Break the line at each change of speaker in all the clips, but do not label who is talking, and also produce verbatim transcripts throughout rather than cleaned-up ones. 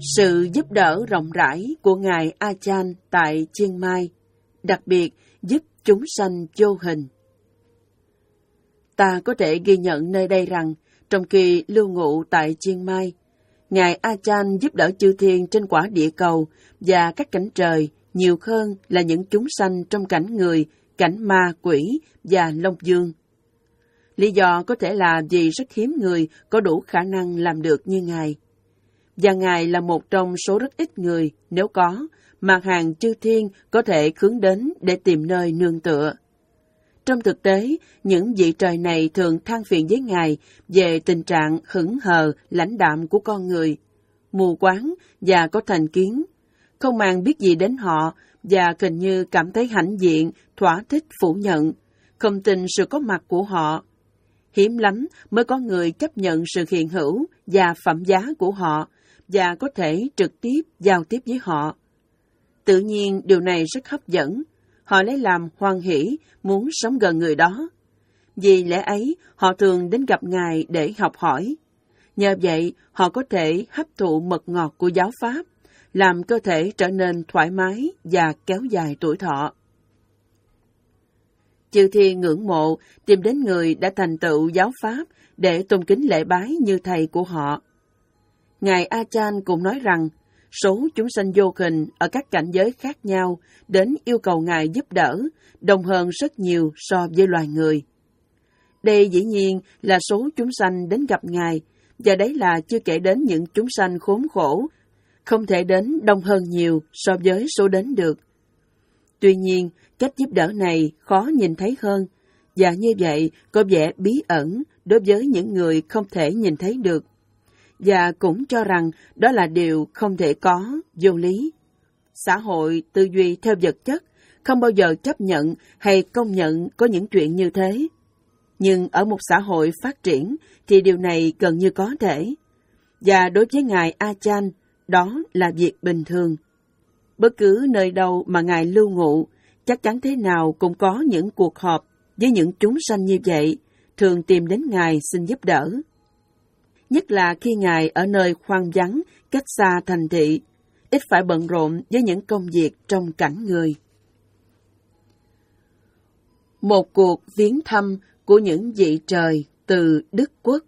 Sự giúp đỡ rộng rãi của Ngài A Chan tại Chiang Mai, đặc biệt giúp chúng sanh vô hình. Ta có thể ghi nhận nơi đây rằng, trong khi lưu ngụ tại Chiang Mai, Ngài A Chan giúp đỡ chư thiên trên quả địa cầu và các cảnh trời nhiều hơn là những chúng sanh trong cảnh người, cảnh ma, quỷ và long dương. Lý do có thể là vì rất hiếm người có đủ khả năng làm được như Ngài. Và Ngài là một trong số rất ít người, nếu có, mà hàng chư thiên có thể hướng đến để tìm nơi nương tựa. Trong thực tế, những vị trời này thường than phiền với Ngài về tình trạng hững hờ, lãnh đạm của con người, mù quáng và có thành kiến, không màng biết gì đến họ và gần như cảm thấy hãnh diện, thỏa thích phủ nhận, không tin sự có mặt của họ. Hiếm lắm mới có người chấp nhận sự hiện hữu và phẩm giá của họ và có thể trực tiếp giao tiếp với họ. Tự nhiên điều này rất hấp dẫn. Họ lấy làm hoan hỷ, muốn sống gần người đó. Vì lẽ ấy, họ thường đến gặp Ngài để học hỏi. Nhờ vậy, họ có thể hấp thụ mật ngọt của giáo pháp, làm cơ thể trở nên thoải mái và kéo dài tuổi thọ. Chư thiên ngưỡng mộ, tìm đến người đã thành tựu giáo pháp để tôn kính lễ bái như thầy của họ. Ngài A Chan cũng nói rằng, số chúng sanh vô hình ở các cảnh giới khác nhau đến yêu cầu Ngài giúp đỡ, đông hơn rất nhiều so với loài người. Đây dĩ nhiên là số chúng sanh đến gặp Ngài, và đấy là chưa kể đến những chúng sanh khốn khổ, không thể đến đông hơn nhiều so với số đến được. Tuy nhiên, cách giúp đỡ này khó nhìn thấy hơn, và như vậy có vẻ bí ẩn đối với những người không thể nhìn thấy được, và cũng cho rằng đó là điều không thể có, vô lý. Xã hội tư duy theo vật chất không bao giờ chấp nhận hay công nhận có những chuyện như thế. Nhưng ở một xã hội phát triển thì điều này gần như có thể. Và đối với Ngài A Chan, đó là việc bình thường. Bất cứ nơi đâu mà Ngài lưu ngụ, chắc chắn thế nào cũng có những cuộc họp với những chúng sanh như vậy, thường tìm đến Ngài xin giúp đỡ. Nhất là khi Ngài ở nơi hoang vắng, cách xa thành thị, ít phải bận rộn với những công việc trong cảnh người. Một cuộc viếng thăm của những vị trời từ Đức Quốc.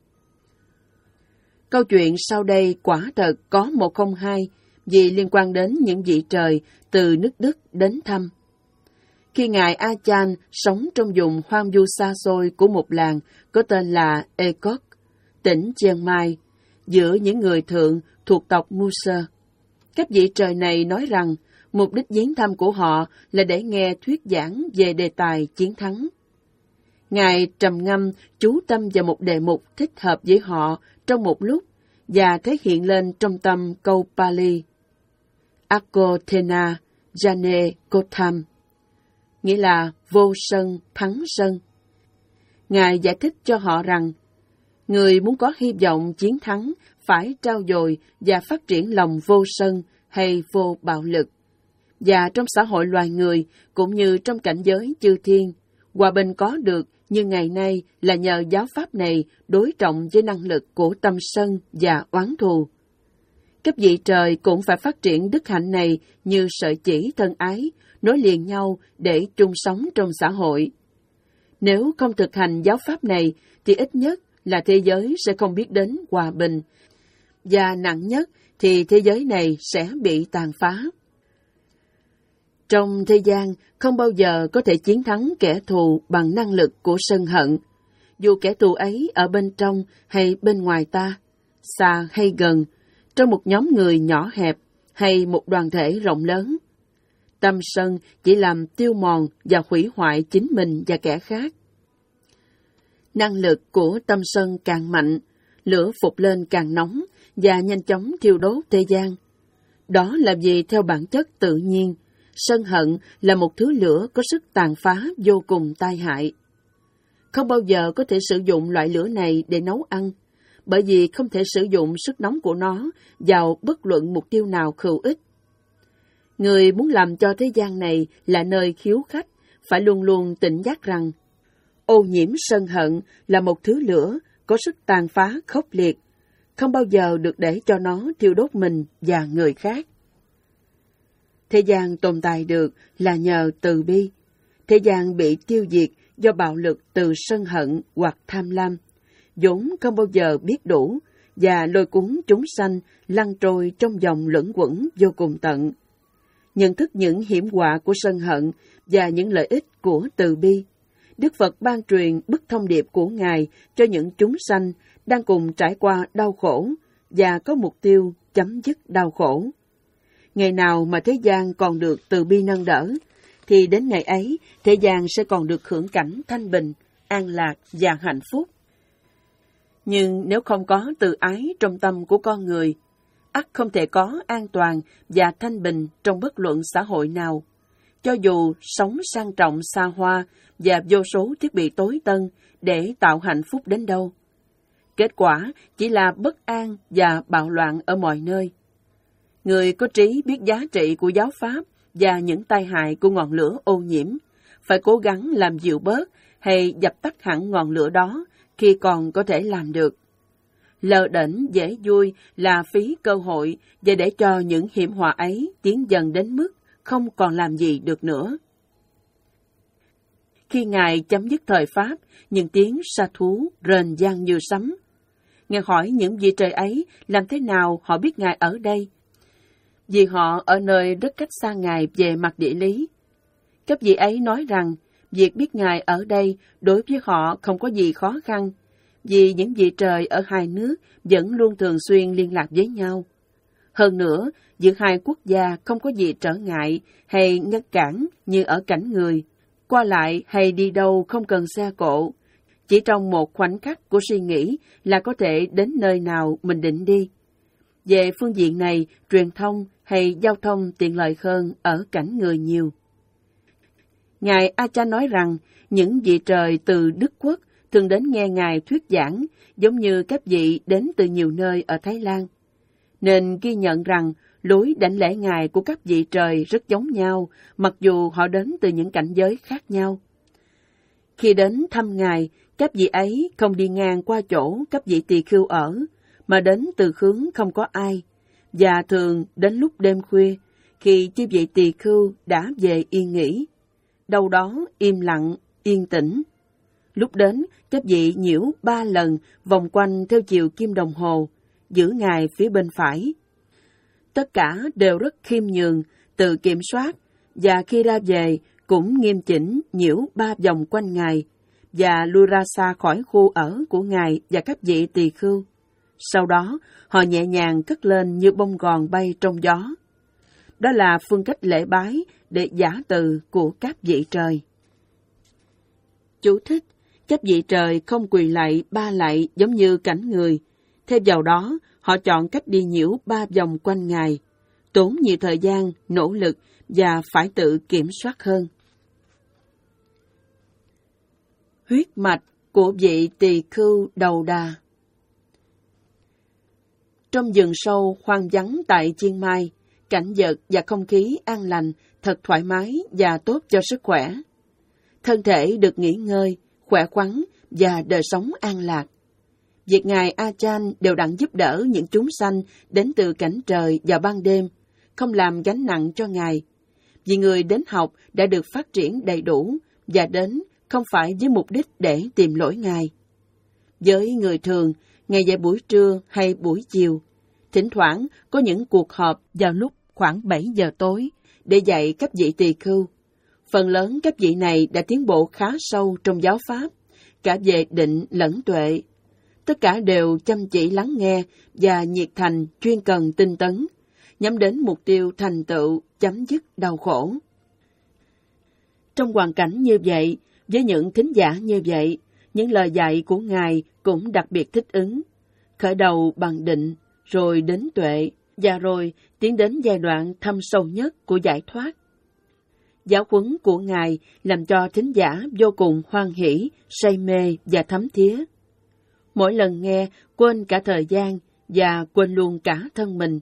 Câu chuyện sau đây quả thật có một không hai vì liên quan đến những vị trời từ nước Đức đến thăm. Khi Ngài A Chan sống trong vùng hoang vu xa xôi của một làng có tên là Ekok, tỉnh Chiang Mai, giữa những người thượng thuộc tộc Muser, các vị trời này nói rằng mục đích viếng thăm của họ là để nghe thuyết giảng về đề tài chiến thắng. Ngài trầm ngâm chú tâm vào một đề mục thích hợp với họ trong một lúc và thể hiện lên trong tâm câu Pali Ako Thena Jane Kotham, nghĩa là vô sân thắng sân. Ngài giải thích cho họ rằng người muốn có hy vọng chiến thắng phải trau dồi và phát triển lòng vô sân hay vô bạo lực. Và trong xã hội loài người cũng như trong cảnh giới chư thiên, hòa bình có được như ngày nay là nhờ giáo pháp này đối trọng với năng lực của tâm sân và oán thù. Các vị trời cũng phải phát triển đức hạnh này như sợi chỉ thân ái, nối liền nhau để chung sống trong xã hội. Nếu không thực hành giáo pháp này thì ít nhất là thế giới sẽ không biết đến hòa bình, và nặng nhất thì thế giới này sẽ bị tàn phá. Trong thế gian, không bao giờ có thể chiến thắng kẻ thù bằng năng lực của sân hận, dù kẻ thù ấy ở bên trong hay bên ngoài ta, xa hay gần, trong một nhóm người nhỏ hẹp hay một đoàn thể rộng lớn. Tâm sân chỉ làm tiêu mòn và hủy hoại chính mình và kẻ khác. Năng lực của tâm sân càng mạnh, lửa phục lên càng nóng và nhanh chóng thiêu đốt thế gian. Đó là vì theo bản chất tự nhiên, sân hận là một thứ lửa có sức tàn phá vô cùng tai hại. Không bao giờ có thể sử dụng loại lửa này để nấu ăn, bởi vì không thể sử dụng sức nóng của nó vào bất luận mục tiêu nào hữu ích. Người muốn làm cho thế gian này là nơi khiếu khách, phải luôn luôn tỉnh giác rằng ô nhiễm sân hận là một thứ lửa có sức tàn phá khốc liệt, không bao giờ được để cho nó thiêu đốt mình và người khác. Thế gian tồn tại được là nhờ từ bi. Thế gian bị tiêu diệt do bạo lực từ sân hận hoặc tham lam, vốn không bao giờ biết đủ, và lôi cuốn chúng sanh lăn trôi trong dòng luẩn quẩn vô cùng tận. Nhận thức những hiểm họa của sân hận và những lợi ích của từ bi, Đức Phật ban truyền bức thông điệp của Ngài cho những chúng sanh đang cùng trải qua đau khổ và có mục tiêu chấm dứt đau khổ. Ngày nào mà thế gian còn được từ bi nâng đỡ, thì đến ngày ấy thế gian sẽ còn được hưởng cảnh thanh bình, an lạc và hạnh phúc. Nhưng nếu không có từ ái trong tâm của con người, ắt không thể có an toàn và thanh bình trong bất luận xã hội nào. Cho dù sống sang trọng xa hoa và vô số thiết bị tối tân để tạo hạnh phúc đến đâu, kết quả chỉ là bất an và bạo loạn ở mọi nơi. Người có trí biết giá trị của giáo pháp và những tai hại của ngọn lửa ô nhiễm, phải cố gắng làm dịu bớt hay dập tắt hẳn ngọn lửa đó khi còn có thể làm được. Lờ đễnh dễ vui là phí cơ hội và để cho những hiểm họa ấy tiến dần đến mức không còn làm gì được nữa. Khi Ngài chấm dứt thời Pháp, những tiếng sa thú rền vang như sấm. Ngài hỏi những vị trời ấy làm thế nào họ biết Ngài ở đây, vì họ ở nơi rất cách xa Ngài về mặt địa lý. Các vị ấy nói rằng việc biết Ngài ở đây đối với họ không có gì khó khăn, vì những vị trời ở hai nước vẫn luôn thường xuyên liên lạc với nhau. Hơn nữa, giữa hai quốc gia không có gì trở ngại hay ngăn cản như ở cảnh người. Qua lại hay đi đâu không cần xe cộ. Chỉ trong một khoảnh khắc của suy nghĩ là có thể đến nơi nào mình định đi. Về phương diện này, truyền thông hay giao thông tiện lợi hơn ở cảnh người nhiều. Ngài A Chan nói rằng những vị trời từ Đức Quốc thường đến nghe Ngài thuyết giảng giống như các vị đến từ nhiều nơi ở Thái Lan. Nên ghi nhận rằng lối đảnh lễ Ngài của các vị trời rất giống nhau, mặc dù họ đến từ những cảnh giới khác nhau. Khi đến thăm Ngài, các vị ấy không đi ngang qua chỗ các vị tỳ khưu ở, mà đến từ hướng không có ai, và thường đến lúc đêm khuya, khi chư vị tỳ khưu đã về yên nghỉ. Đâu đó im lặng, yên tĩnh. Lúc đến, các vị nhiễu ba lần vòng quanh theo chiều kim đồng hồ, giữ Ngài phía bên phải. Tất cả đều rất khiêm nhường, tự kiểm soát, và khi ra về cũng nghiêm chỉnh nhiễu ba vòng quanh Ngài, và lui ra xa khỏi khu ở của Ngài và các vị tỳ khưu. Sau đó, họ nhẹ nhàng cất lên như bông gòn bay trong gió. Đó là phương cách lễ bái để giả từ của các vị trời. Chú thích: các vị trời không quỳ lạy ba lạy giống như cảnh người. Thêm vào đó, họ chọn cách đi nhiễu ba vòng quanh Ngài, tốn nhiều thời gian, nỗ lực và phải tự kiểm soát hơn. Huyết mạch của vị tỳ khưu đầu đà. Trong rừng sâu hoang vắng tại Chiang Mai, cảnh vật và không khí an lành, thật thoải mái và tốt cho sức khỏe. Thân thể được nghỉ ngơi, khỏe khoắn và đời sống an lạc. Việc Ngài A Chan đều đặn giúp đỡ những chúng sanh đến từ cảnh trời vào ban đêm, không làm gánh nặng cho Ngài. Vì người đến học đã được phát triển đầy đủ và đến không phải với mục đích để tìm lỗi Ngài. Với người thường, ngày dạy buổi trưa hay buổi chiều, thỉnh thoảng có những cuộc họp vào lúc khoảng bảy giờ tối để dạy các vị tỳ khưu. Phần lớn các vị này đã tiến bộ khá sâu trong giáo pháp, cả về định lẫn tuệ. Tất cả đều chăm chỉ lắng nghe và nhiệt thành chuyên cần tinh tấn, nhắm đến mục tiêu thành tựu chấm dứt đau khổ. Trong hoàn cảnh như vậy, với những thính giả như vậy, những lời dạy của Ngài cũng đặc biệt thích ứng. Khởi đầu bằng định, rồi đến tuệ, và rồi tiến đến giai đoạn thâm sâu nhất của giải thoát. Giáo huấn của Ngài làm cho thính giả vô cùng hoan hỷ, say mê và thấm thía. Mỗi lần nghe, quên cả thời gian và quên luôn cả thân mình.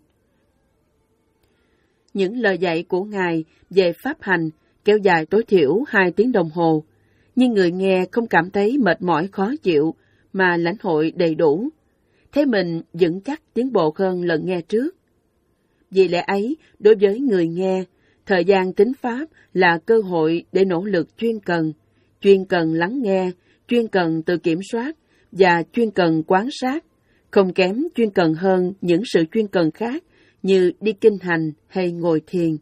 Những lời dạy của Ngài về pháp hành kéo dài tối thiểu hai tiếng đồng hồ, nhưng người nghe không cảm thấy mệt mỏi khó chịu mà lãnh hội đầy đủ. thấy mình vững chắc tiến bộ hơn lần nghe trước. Vì lẽ ấy, đối với người nghe, thời gian tính Pháp là cơ hội để nỗ lực chuyên cần, chuyên cần lắng nghe, chuyên cần tự kiểm soát và chuyên cần quan sát, không kém chuyên cần hơn những sự chuyên cần khác như đi kinh hành hay ngồi thiền.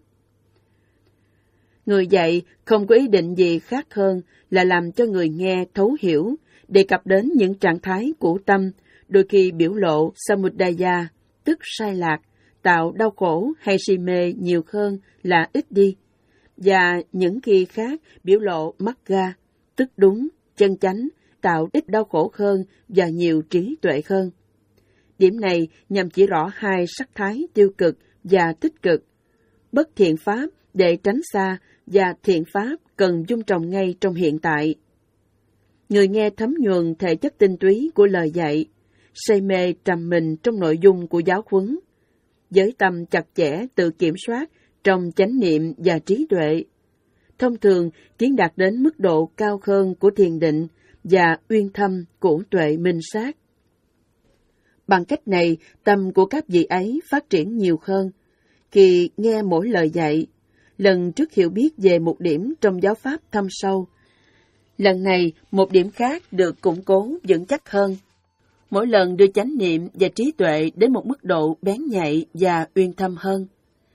Người dạy không có ý định gì khác hơn là làm cho người nghe thấu hiểu, đề cập đến những trạng thái của tâm, đôi khi biểu lộ samudaya, tức sai lạc, tạo đau khổ hay si mê nhiều hơn là ít đi, và những khi khác biểu lộ magga, tức đúng, chân chánh, tạo ít đau khổ hơn và nhiều trí tuệ hơn. Điểm này nhằm chỉ rõ hai sắc thái tiêu cực và tích cực, bất thiện pháp để tránh xa và thiện pháp cần dung trồng ngay trong hiện tại. Người nghe thấm nhuần thể chất tinh túy của lời dạy, say mê trầm mình trong nội dung của giáo huấn, với tâm chặt chẽ tự kiểm soát trong chánh niệm và trí tuệ. Thông thường tiến đạt đến mức độ cao hơn của thiền định và uyên thâm của tuệ minh sát. Bằng cách này, tâm của các vị ấy phát triển nhiều hơn. Khi nghe mỗi lời dạy, lần trước hiểu biết về một điểm trong giáo pháp thâm sâu, lần này một điểm khác được củng cố vững chắc hơn. Mỗi lần đưa chánh niệm và trí tuệ đến một mức độ bén nhạy và uyên thâm hơn.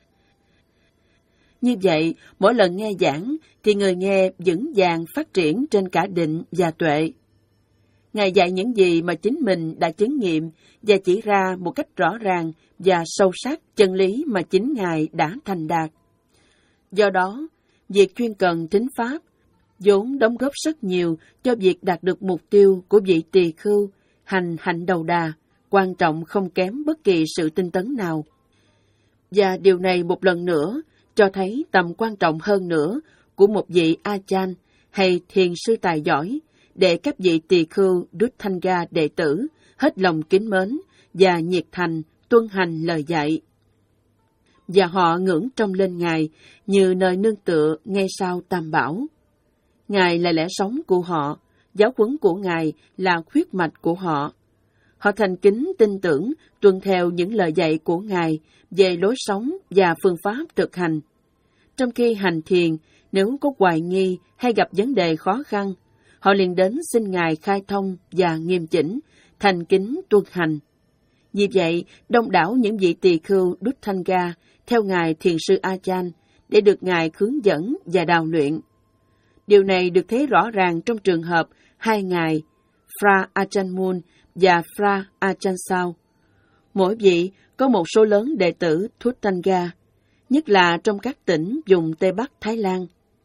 Như vậy, mỗi lần nghe giảng thì người nghe vững vàng phát triển trên cả định và tuệ. Ngài dạy những gì mà chính mình đã chứng nghiệm và chỉ ra một cách rõ ràng và sâu sắc chân lý mà chính Ngài đã thành đạt. Do đó, việc chuyên cần thính Pháp vốn đóng góp rất nhiều cho việc đạt được mục tiêu của vị tỳ khưu, hành hạnh đầu đà, quan trọng không kém bất kỳ sự tinh tấn nào. Và điều này một lần nữa cho thấy tầm quan trọng hơn nữa của một vị A-chan hay thiền sư tài giỏi, để các vị tỳ khưu Đuthanga đệ tử hết lòng kính mến và nhiệt thành tuân hành lời dạy. Và họ ngưỡng trông lên Ngài như nơi nương tựa ngay sau Tam Bảo. Ngài là lẽ sống của họ, giáo huấn của Ngài là huyết mạch của họ. Họ thành kính tin tưởng tuân theo những lời dạy của Ngài về lối sống và phương pháp thực hành. Trong khi hành thiền, nếu có hoài nghi hay gặp vấn đề khó khăn, họ liền đến xin Ngài khai thông và nghiêm chỉnh, thành kính tuân hành. Vì vậy, đông đảo những vị tỳ khưu Đuthanga theo Ngài Thiền sư A-chan để được Ngài hướng dẫn và đào luyện. Điều này được thấy rõ ràng trong trường hợp hai ngài Phra Ajahn Mun và Phra Ajahn Sao. Mỗi vị có một số lớn đệ tử Đuthanga, nhất là trong các tỉnh vùng Tây Bắc Thái Lan.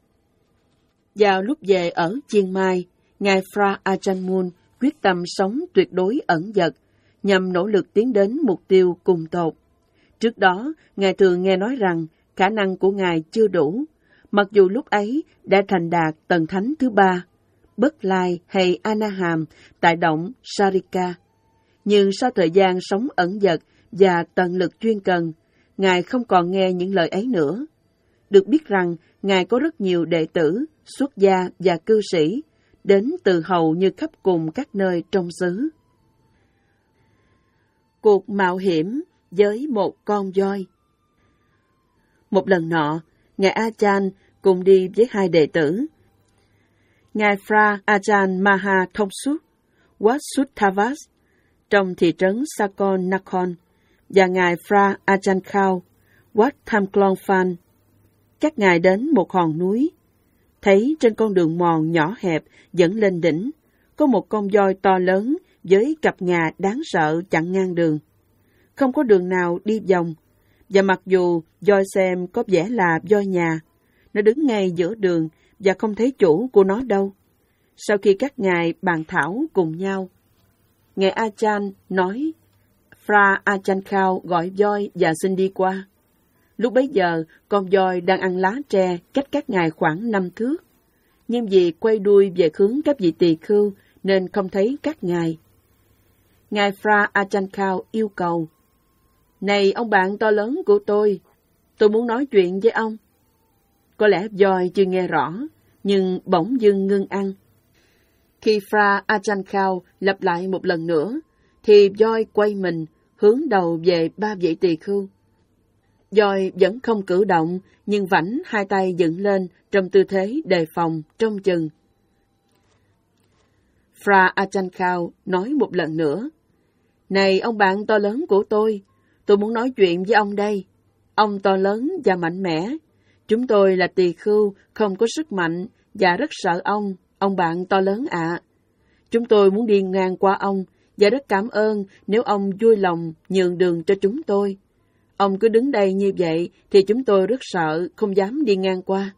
Vào lúc về ở Chiang Mai, ngài Phra Ajahn Mun quyết tâm sống tuyệt đối ẩn dật, nhằm nỗ lực tiến đến mục tiêu cùng tột. Trước đó, ngài thường nghe nói rằng khả năng của ngài chưa đủ, mặc dù lúc ấy đã thành đạt tầng thánh thứ ba, Bất Lai hay Anaham tại động Sarika. Nhưng sau thời gian sống ẩn dật và tận lực chuyên cần, ngài không còn nghe những lời ấy nữa. Được biết rằng, ngài có rất nhiều đệ tử, xuất gia và cư sĩ, đến từ hầu như khắp cùng các nơi trong xứ. Cuộc mạo hiểm với một con voi. Một lần nọ, ngài A-chan cùng đi với hai đệ tử. Ngài Phra Ajahn Maha Thongsup, Wat Suttavas, trong thị trấn Sakon Nakhon, và ngài Phra Ajahn Khao, Wat Thamklong Phan. Các ngài đến một hòn núi, thấy trên con đường mòn nhỏ hẹp dẫn lên đỉnh, có một con voi to lớn với cặp ngà đáng sợ chặn ngang đường. Không có đường nào đi vòng, và mặc dù voi xem có vẻ là voi nhà, nó đứng ngay giữa đường và không thấy chủ của nó đâu. Sau khi các ngài bàn thảo cùng nhau, ngài A-chan nói, Phra Ajahn Khao gọi voi và xin đi qua. Lúc bấy giờ, con voi đang ăn lá tre cách các ngài khoảng năm thước. Nhưng vì quay đuôi về hướng các vị tỳ khưu nên không thấy các ngài. Ngài Phra Ajahn Khao yêu cầu, này ông bạn to lớn của tôi, tôi muốn nói chuyện với ông. Có lẽ voi chưa nghe rõ, nhưng bỗng dưng ngưng ăn. Khi Phra Ajahn Khao lặp lại một lần nữa, thì voi quay mình, hướng đầu về ba vị tỳ khưu. Voi vẫn không cử động, nhưng vảnh hai tay dựng lên trong tư thế đề phòng, trông chừng. Fra Ajahn Chah nói một lần nữa, này ông bạn to lớn của tôi, tôi muốn nói chuyện với ông đây. Ông to lớn và mạnh mẽ. Chúng tôi là tỳ khưu, không có sức mạnh và rất sợ ông, ông bạn to lớn ạ. Chúng tôi muốn đi ngang qua ông và rất cảm ơn nếu ông vui lòng nhường đường cho chúng tôi. Ông cứ đứng đây như vậy thì chúng tôi rất sợ, không dám đi ngang qua.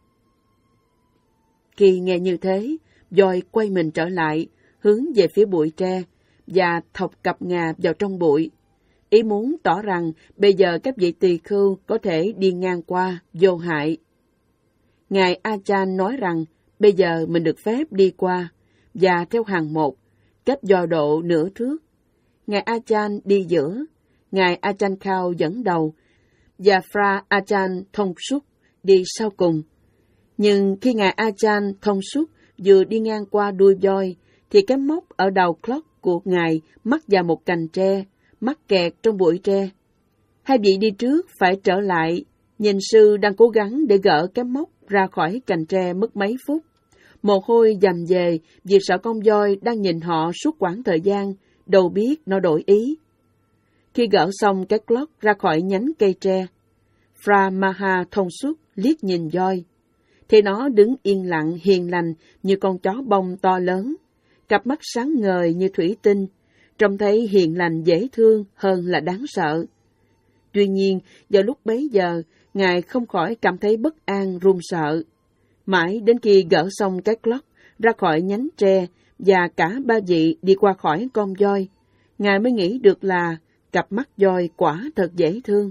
Khi nghe như thế, voi quay mình trở lại, hướng về phía bụi tre và thọc cặp ngà vào trong bụi. Ý muốn tỏ rằng bây giờ các vị tỳ khưu có thể đi ngang qua, vô hại. Ngài Ajahn nói rằng bây giờ mình được phép đi qua, và theo hàng một, cách do độ nửa thước. Ngài Ajahn đi giữa, Ngài Ajahn Chah dẫn đầu, và Fra Ajahn Thông Suốt đi sau cùng. Nhưng khi Ngài Ajahn Thông Suốt vừa đi ngang qua đuôi voi, thì cái móc ở đầu clock của Ngài mắc vào một cành tre, mắc kẹt trong bụi tre. Hai vị đi trước phải trở lại, nhìn sư đang cố gắng để gỡ cái móc ra khỏi cành tre mất mấy phút. Mồ hôi dầm về vì sợ con voi đang nhìn họ suốt quãng thời gian, đâu biết nó đổi ý. Khi gỡ xong cái clock ra khỏi nhánh cây tre, Fra Maha Thông Suốt liếc nhìn voi, thì nó đứng yên lặng hiền lành như con chó bông to lớn, cặp mắt sáng ngời như thủy tinh, trông thấy hiền lành dễ thương hơn là đáng sợ. Tuy nhiên, vào lúc bấy giờ, Ngài không khỏi cảm thấy bất an, run sợ. Mãi đến khi gỡ xong cái clock ra khỏi nhánh tre và cả ba vị đi qua khỏi con voi, Ngài mới nghĩ được là cặp mắt voi quả thật dễ thương.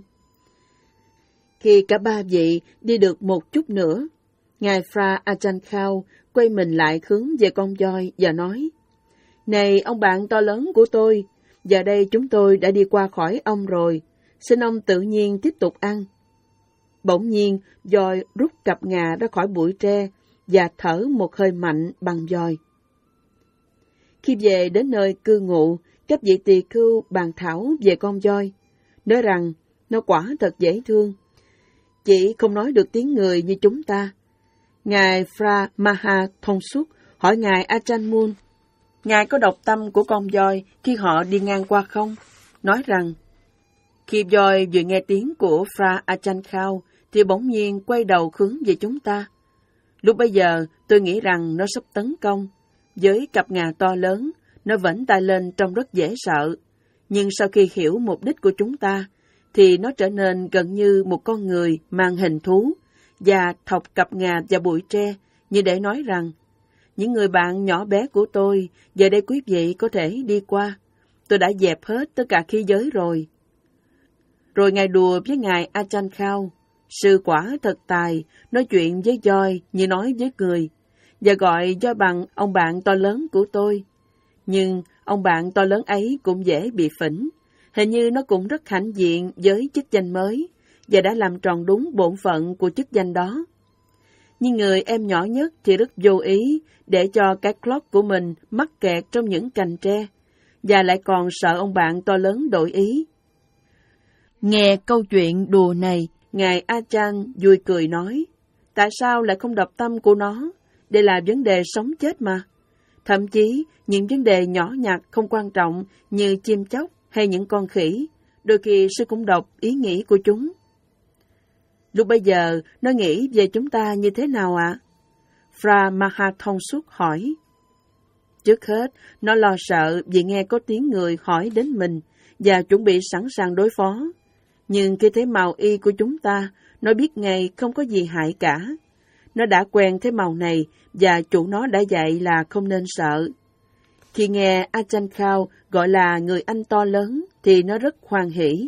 Khi cả ba vị đi được một chút nữa, Ngài Fra Ajahn Chah quay mình lại hướng về con voi và nói, này ông bạn to lớn của tôi, giờ đây chúng tôi đã đi qua khỏi ông rồi, xin ông tự nhiên tiếp tục ăn. Bỗng nhiên, voi rút cặp ngà ra khỏi bụi tre và thở một hơi mạnh bằng voi. Khi về đến nơi cư ngụ, các vị tỳ khưu bàn thảo về con voi, nói rằng nó quả thật dễ thương, chỉ không nói được tiếng người như chúng ta. Ngài Fra Maha Thông Suốt hỏi Ngài Ajahn Mun, Ngài có đọc tâm của con voi khi họ đi ngang qua không? Nói rằng, khi voi vừa nghe tiếng của Fra Ajahn Chah thì bỗng nhiên quay đầu hướng về chúng ta. Lúc bấy giờ, tôi nghĩ rằng nó sắp tấn công. Với cặp ngà to lớn, nó vẫy tay lên trông rất dễ sợ. Nhưng sau khi hiểu mục đích của chúng ta, thì nó trở nên gần như một con người mang hình thú và thọc cặp ngà vào bụi tre, như để nói rằng, những người bạn nhỏ bé của tôi, giờ đây quý vị có thể đi qua. Tôi đã dẹp hết tất cả khí giới rồi. Rồi Ngài đùa với Ngài Ajahn Chah, sư quả thật tài, nói chuyện với voi như nói với người, và gọi voi bằng ông bạn to lớn của tôi. Nhưng ông bạn to lớn ấy cũng dễ bị phỉnh, hình như nó cũng rất hãnh diện với chức danh mới, và đã làm tròn đúng bổn phận của chức danh đó. Nhưng người em nhỏ nhất thì rất vô ý để cho cái clock của mình mắc kẹt trong những cành tre, và lại còn sợ ông bạn to lớn đổi ý. Nghe câu chuyện đùa này, Ngài Ajahn vui cười nói, tại sao lại không đọc tâm của nó? Đây là vấn đề sống chết mà. Thậm chí, những vấn đề nhỏ nhặt không quan trọng như chim chóc hay những con khỉ, đôi khi sư cũng đọc ý nghĩ của chúng. Lúc bây giờ, nó nghĩ về chúng ta như thế nào ạ? À? Fra Maha Thông Suốt hỏi. Trước hết, nó lo sợ vì nghe có tiếng người hỏi đến mình và chuẩn bị sẵn sàng đối phó. Nhưng khi thấy màu y của chúng ta, nó biết ngay không có gì hại cả. Nó đã quen thế màu này và chủ nó đã dạy là không nên sợ. Khi nghe Ajahn Chah gọi là người anh to lớn thì nó rất hoan hỉ.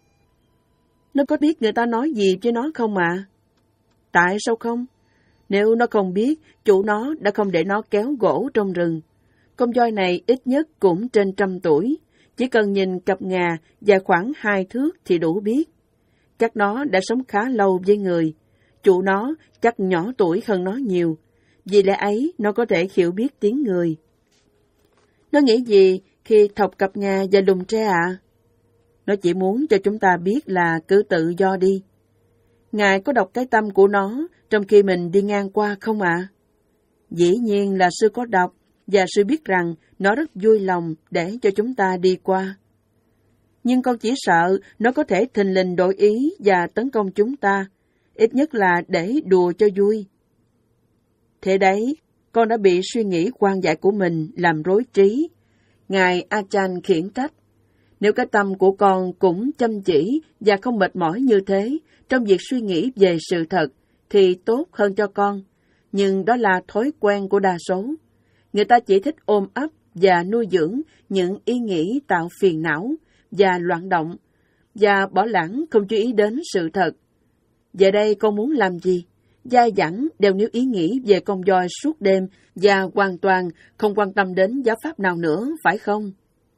Nó có biết người ta nói gì với nó không ạ? À? Tại sao không? Nếu nó không biết, chủ nó đã không để nó kéo gỗ trong rừng. Con voi này ít nhất cũng trên trăm tuổi, chỉ cần nhìn cặp ngà dài khoảng hai thước thì đủ biết. Chắc nó đã sống khá lâu với người. Chủ nó chắc nhỏ tuổi hơn nó nhiều, vì lẽ ấy nó có thể hiểu biết tiếng người. Nó nghĩ gì khi thọc cặp ngà và lùm tre ạ? À? Nó chỉ muốn cho chúng ta biết là cứ tự do đi. Ngài có đọc cái tâm của nó trong khi mình đi ngang qua không ạ? À? Dĩ nhiên là sư có đọc, và sư biết rằng nó rất vui lòng để cho chúng ta đi qua. Nhưng con chỉ sợ nó có thể thình lình đổi ý và tấn công chúng ta, ít nhất là để đùa cho vui. Thế đấy, con đã bị suy nghĩ quan dại của mình làm rối trí. Ngài Achan khiển trách. Nếu cái tâm của con cũng chăm chỉ và không mệt mỏi như thế trong việc suy nghĩ về sự thật, thì tốt hơn cho con. Nhưng đó là thói quen của đa số. Người ta chỉ thích ôm ấp và nuôi dưỡng những ý nghĩ tạo phiền não và loạn động, và bỏ lãng không chú ý đến sự thật. Giờ đây con muốn làm gì? Dai dẳng đều níu ý nghĩ về con voi suốt đêm và hoàn toàn không quan tâm đến giáo pháp nào nữa, phải không?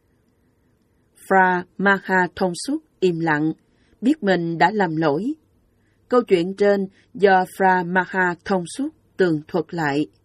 Fra Maha thông suốt im lặng, biết mình đã làm lỗi. Câu chuyện trên do Fra Maha thông suốt tường thuật lại.